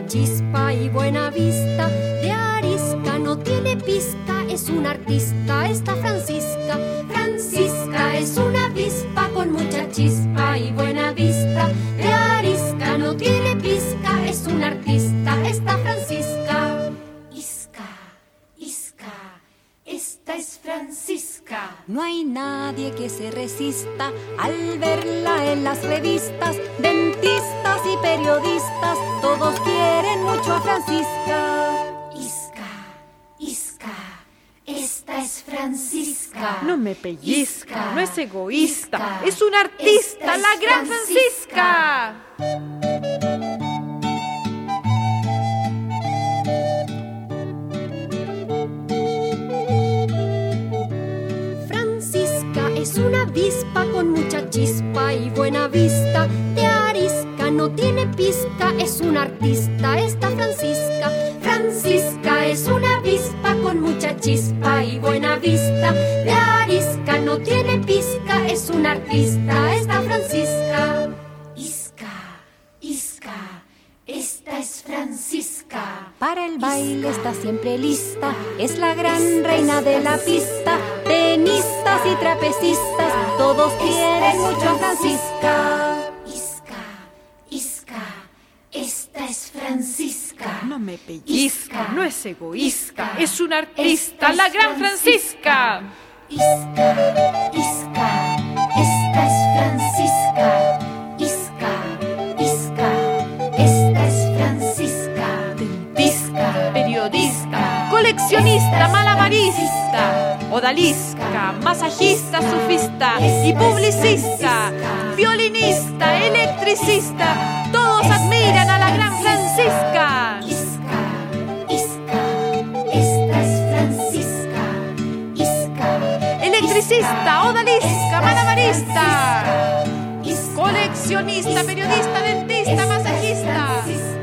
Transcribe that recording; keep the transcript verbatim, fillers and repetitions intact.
chispa y buena vista. De arisca no tiene pizca, es una artista esta Francisca. Francisca es una avispa con mucha chispa y buena vista. De arisca no tiene pizca, es una artista esta Francisca. Isca, Isca, esta es Francisca. No hay nadie que se resista al verla en las revistas. Dentistas y periodistas, todos quieren mucho a Francisca. Isca, Isca, esta es Francisca. No me pellizca, Isca, no es egoísta, Isca, es una artista, esta es la gran Francisca. Francisca. Es una avispa con mucha chispa y buena vista. De arisca no tiene pizca, es una artista esta Francisca. Francisca es una avispa con mucha chispa y buena vista. De arisca no tiene pizca, es una artista esta Francisca. Isca, Isca, esta es Francisca. Para el baile Isca, está siempre lista, Isca, es la gran esta reina es de la Francisca. pista. Tenistas y trapecistas, todos Esta quieren es mucho a Francisca. Isca, Isca, esta es Francisca. No me pellizca, Isca, no es egoísta, Isca, es una esta artista, es la gran Francisca. Isca, Isca, esta es Francisca. Isca, Isca, esta es Francisca. Dentista, periodista, coleccionista, malabarista, odalisca, masajista, sufista y publicista, violinista, electricista, todos admiran a la gran Francisca. Isca, Isca, esta es Francisca. Isca, Electricista, odalisca, malabarista, Isca, coleccionista, periodista, dentista, esta es masajista. Francisca.